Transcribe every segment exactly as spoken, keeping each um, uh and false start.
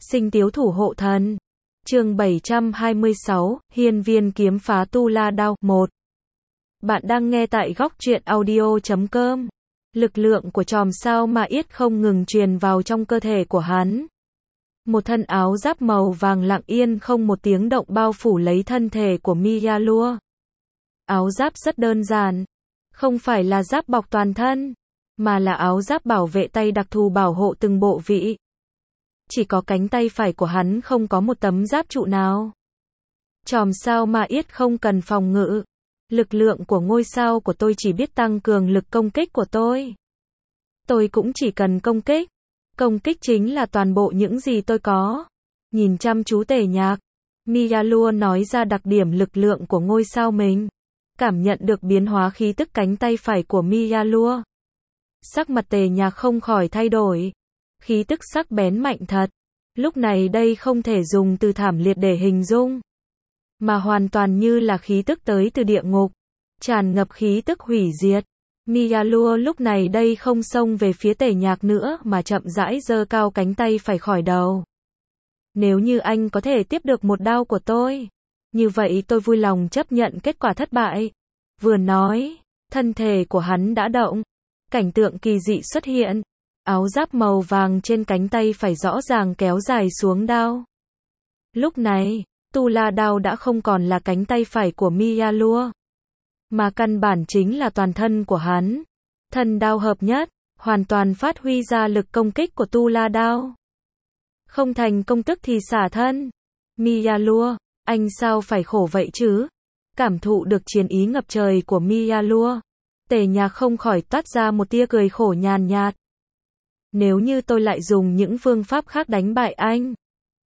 Sinh tiếu thủ hộ thần. Chương bảy trăm hai mươi sáu, Hiên viên kiếm phá tu la đao. một. Bạn đang nghe tại góc truyện audio chấm com. Lực lượng của chòm sao ma yết không ngừng truyền vào trong cơ thể của hắn. Một thân áo giáp màu vàng lặng yên không một tiếng động bao phủ lấy thân thể của Miyalua. Áo giáp rất đơn giản, không phải là giáp bọc toàn thân, mà là áo giáp bảo vệ tay đặc thù bảo hộ từng bộ vị. Chỉ có cánh tay phải của hắn không có một tấm giáp trụ nào. Chòm sao ma yết không cần phòng ngự. Lực lượng của ngôi sao của tôi chỉ biết tăng cường lực công kích của tôi. Tôi cũng chỉ cần công kích. Công kích chính là toàn bộ những gì tôi có. Nhìn chăm chú Tề Nhạc, Miyalua nói ra đặc điểm lực lượng của ngôi sao mình. Cảm nhận được biến hóa khí tức cánh tay phải của Miyalua. Sắc mặt Tề Nhạc không khỏi thay đổi. Khí tức sắc bén mạnh thật. Lúc này đây không thể dùng từ thảm liệt để hình dung, mà hoàn toàn như là khí tức tới từ địa ngục, tràn ngập khí tức hủy diệt. Miyalua lúc này đây không xông về phía Tề Nhạc nữa mà chậm rãi giơ cao cánh tay phải khỏi đầu. Nếu như anh có thể tiếp được một đao của tôi, như vậy tôi vui lòng chấp nhận kết quả thất bại. Vừa nói, thân thể của hắn đã động. Cảnh tượng kỳ dị xuất hiện. Áo giáp màu vàng trên cánh tay phải rõ ràng kéo dài xuống đao. Lúc này, tu la đao đã không còn là cánh tay phải của Miyalua, mà căn bản chính là toàn thân của hắn. Thân đao hợp nhất, hoàn toàn phát huy ra lực công kích của tu la đao. Không thành công tức thì xả thân. Miyalua, anh sao phải khổ vậy chứ? Cảm thụ được chiến ý ngập trời của Miyalua, Tề Nhạc không khỏi toát ra một tia cười khổ nhàn nhạt. Nếu như tôi lại dùng những phương pháp khác đánh bại anh,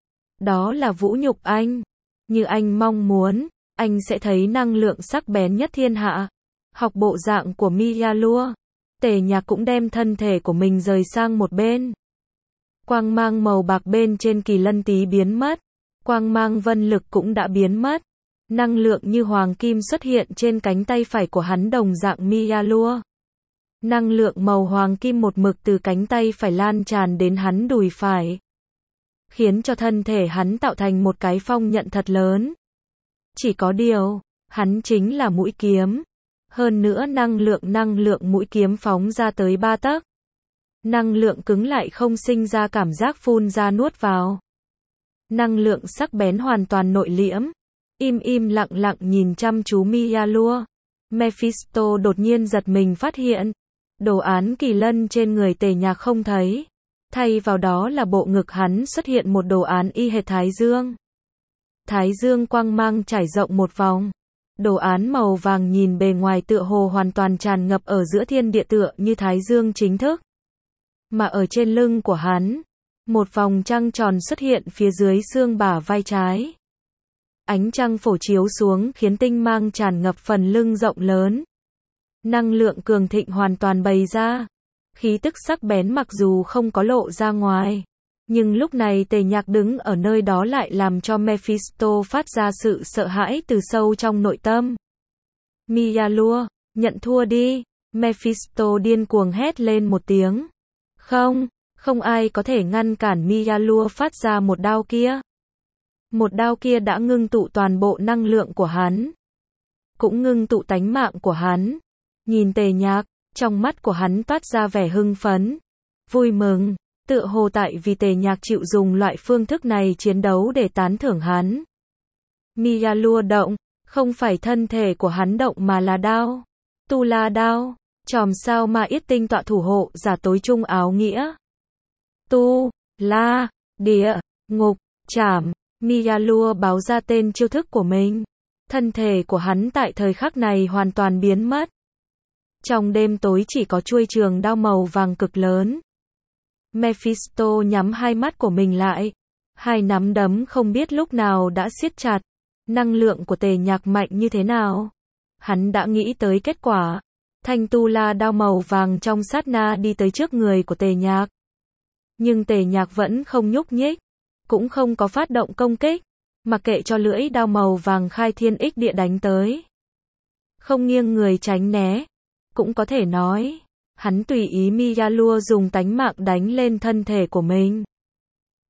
đó là vũ nhục anh. Như anh mong muốn, anh sẽ thấy năng lượng sắc bén nhất thiên hạ. Học bộ dạng của Miyalua, Tề Nhạc cũng đem thân thể của mình rời sang một bên. Quang mang màu bạc bên trên kỳ lân tí biến mất. Quang mang vân lực cũng đã biến mất. Năng lượng như hoàng kim xuất hiện trên cánh tay phải của hắn đồng dạng Miyalua. Năng lượng màu hoàng kim một mực từ cánh tay phải lan tràn đến hắn đùi phải, khiến cho thân thể hắn tạo thành một cái phong nhận thật lớn. Chỉ có điều, hắn chính là mũi kiếm. Hơn nữa năng lượng năng lượng mũi kiếm phóng ra tới ba tấc. Năng lượng cứng lại không sinh ra cảm giác phun ra nuốt vào. Năng lượng sắc bén hoàn toàn nội liễm. Im im lặng lặng nhìn chăm chú Miyalua. Mephisto đột nhiên giật mình phát hiện, đồ án kỳ lân trên người Tề Nhạc không thấy. Thay vào đó là bộ ngực hắn xuất hiện một đồ án y hệt Thái Dương. Thái Dương quang mang trải rộng một vòng. Đồ án màu vàng nhìn bề ngoài tựa hồ hoàn toàn tràn ngập ở giữa thiên địa tựa như Thái Dương chính thức. Mà ở trên lưng của hắn, một vòng trăng tròn xuất hiện phía dưới xương bả vai trái. Ánh trăng phổ chiếu xuống khiến tinh mang tràn ngập phần lưng rộng lớn. Năng lượng cường thịnh hoàn toàn bày ra. Khí tức sắc bén mặc dù không có lộ ra ngoài, nhưng lúc này Tề Nhạc đứng ở nơi đó lại làm cho Mephisto phát ra sự sợ hãi từ sâu trong nội tâm. Miyalua, nhận thua đi. Mephisto điên cuồng hét lên một tiếng. Không, không ai có thể ngăn cản Miyalua phát ra một đao kia. Một đao kia đã ngưng tụ toàn bộ năng lượng của hắn, cũng ngưng tụ tánh mạng của hắn. Nhìn Tề Nhạc, trong mắt của hắn toát ra vẻ hưng phấn, vui mừng, tựa hồ tại vì Tề Nhạc chịu dùng loại phương thức này chiến đấu để tán thưởng hắn. Miyalua động, không phải thân thể của hắn động mà là đao. Tu la đao, chòm sao ma yết tinh tọa thủ hộ giả tối trung áo nghĩa. Tu, la, địa, ngục, trảm. Miyalua báo ra tên chiêu thức của mình. Thân thể của hắn tại thời khắc này hoàn toàn biến mất. Trong đêm tối chỉ có chuôi trường đao màu vàng cực lớn. Mephisto nhắm hai mắt của mình lại. Hai nắm đấm không biết lúc nào đã siết chặt. Năng lượng của Tề Nhạc mạnh như thế nào? Hắn đã nghĩ tới kết quả. Thanh tu la đao màu vàng trong sát na đi tới trước người của Tề Nhạc. Nhưng Tề Nhạc vẫn không nhúc nhích, cũng không có phát động công kích, mặc kệ cho lưỡi đao màu vàng khai thiên ích địa đánh tới. Không nghiêng người tránh né. Cũng có thể nói, hắn tùy ý Miyalua dùng tánh mạng đánh lên thân thể của mình.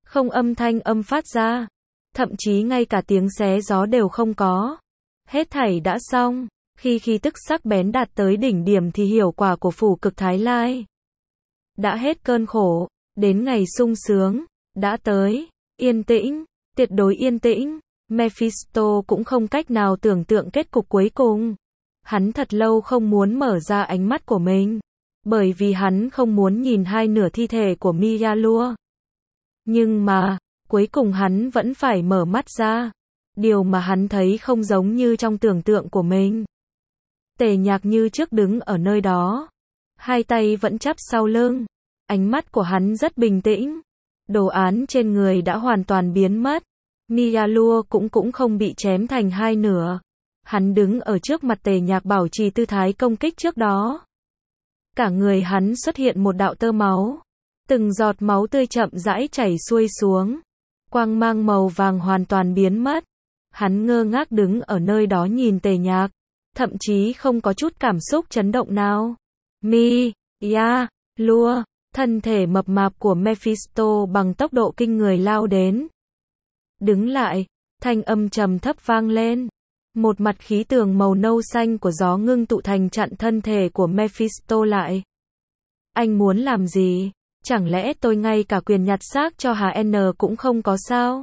Không âm thanh âm phát ra. Thậm chí ngay cả tiếng xé gió đều không có. Hết thảy đã xong. Khi khí tức sắc bén đạt tới đỉnh điểm thì hiệu quả của phủ cực Thái Lai đã hết cơn khổ. Đến ngày sung sướng. Đã tới. Yên tĩnh. Tuyệt đối yên tĩnh. Mephisto cũng không cách nào tưởng tượng kết cục cuối cùng. Hắn thật lâu không muốn mở ra ánh mắt của mình. Bởi vì hắn không muốn nhìn hai nửa thi thể của Miyalua. Nhưng mà, cuối cùng hắn vẫn phải mở mắt ra. Điều mà hắn thấy không giống như trong tưởng tượng của mình. Tề Nhạc như trước đứng ở nơi đó. Hai tay vẫn chắp sau lưng. Ánh mắt của hắn rất bình tĩnh. Đồ án trên người đã hoàn toàn biến mất. Miyalua cũng cũng không bị chém thành hai nửa. Hắn đứng ở trước mặt Tề Nhạc bảo trì tư thái công kích trước đó. Cả người hắn xuất hiện một đạo tơ máu. Từng giọt máu tươi chậm rãi chảy xuôi xuống. Quang mang màu vàng hoàn toàn biến mất. Hắn ngơ ngác đứng ở nơi đó nhìn Tề Nhạc. Thậm chí không có chút cảm xúc chấn động nào. Mi, ya, lua, thân thể mập mạp của Mephisto bằng tốc độ kinh người lao đến. Đứng lại, thanh âm trầm thấp vang lên. Một mặt khí tường màu nâu xanh của gió ngưng tụ thành chặn thân thể của Mephisto lại. Anh muốn làm gì? Chẳng lẽ tôi ngay cả quyền nhặt xác cho Hà N cũng không có sao?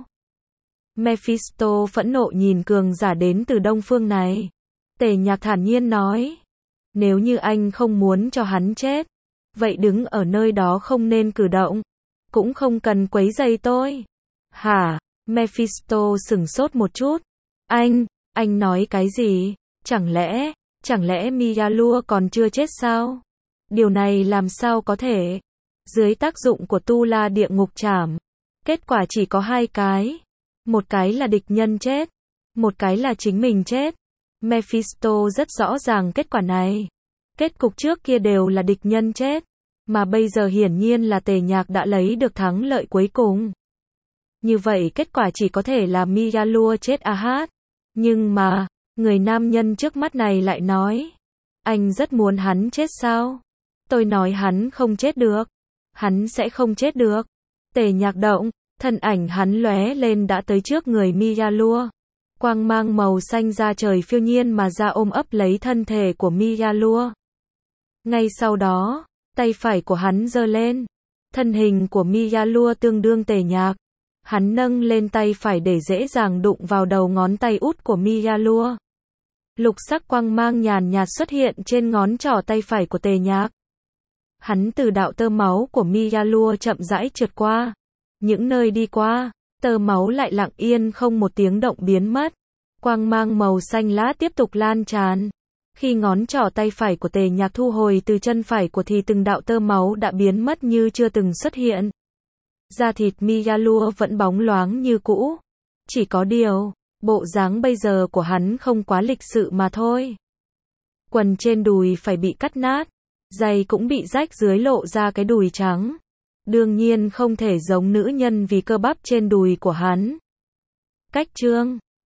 Mephisto phẫn nộ nhìn cường giả đến từ đông phương này. Tề Nhạc thản nhiên nói. Nếu như anh không muốn cho hắn chết, vậy đứng ở nơi đó không nên cử động. Cũng không cần quấy rầy tôi. Hả? Mephisto sửng sốt một chút. Anh, anh nói cái gì? Chẳng lẽ, chẳng lẽ Miyalua còn chưa chết sao? Điều này làm sao có thể? Dưới tác dụng của tu la địa ngục trảm, kết quả chỉ có hai cái. Một cái là địch nhân chết, một cái là chính mình chết. Mephisto rất rõ ràng kết quả này. Kết cục trước kia đều là địch nhân chết, mà bây giờ hiển nhiên là Tề Nhạc đã lấy được thắng lợi cuối cùng. Như vậy kết quả chỉ có thể là Miyalua chết a hát. Nhưng mà, người nam nhân trước mắt này lại nói. Anh rất muốn hắn chết sao? Tôi nói hắn không chết được. Hắn sẽ không chết được. Tề Nhạc động, thân ảnh hắn lóe lên đã tới trước người Miyalua. Quang mang màu xanh da trời phiêu nhiên mà ra ôm ấp lấy thân thể của Miyalua. Ngay sau đó, tay phải của hắn giơ lên. Thân hình của Miyalua tương đương Tề Nhạc. Hắn nâng lên tay phải để dễ dàng đụng vào đầu ngón tay út của Miyalua. Lục sắc quang mang nhàn nhạt xuất hiện trên ngón trỏ tay phải của Tề Nhạc. Hắn từ đạo tơ máu của Miyalua chậm rãi trượt qua. Những nơi đi qua, tơ máu lại lặng yên không một tiếng động biến mất. Quang mang màu xanh lá tiếp tục lan tràn. Khi ngón trỏ tay phải của Tề Nhạc thu hồi từ chân phải của thì từng đạo tơ máu đã biến mất như chưa từng xuất hiện. Da thịt Miyalua vẫn bóng loáng như cũ. Chỉ có điều, bộ dáng bây giờ của hắn không quá lịch sự mà thôi. Quần trên đùi phải bị cắt nát. Giày cũng bị rách dưới lộ ra cái đùi trắng. Đương nhiên không thể giống nữ nhân vì cơ bắp trên đùi của hắn. Cách chương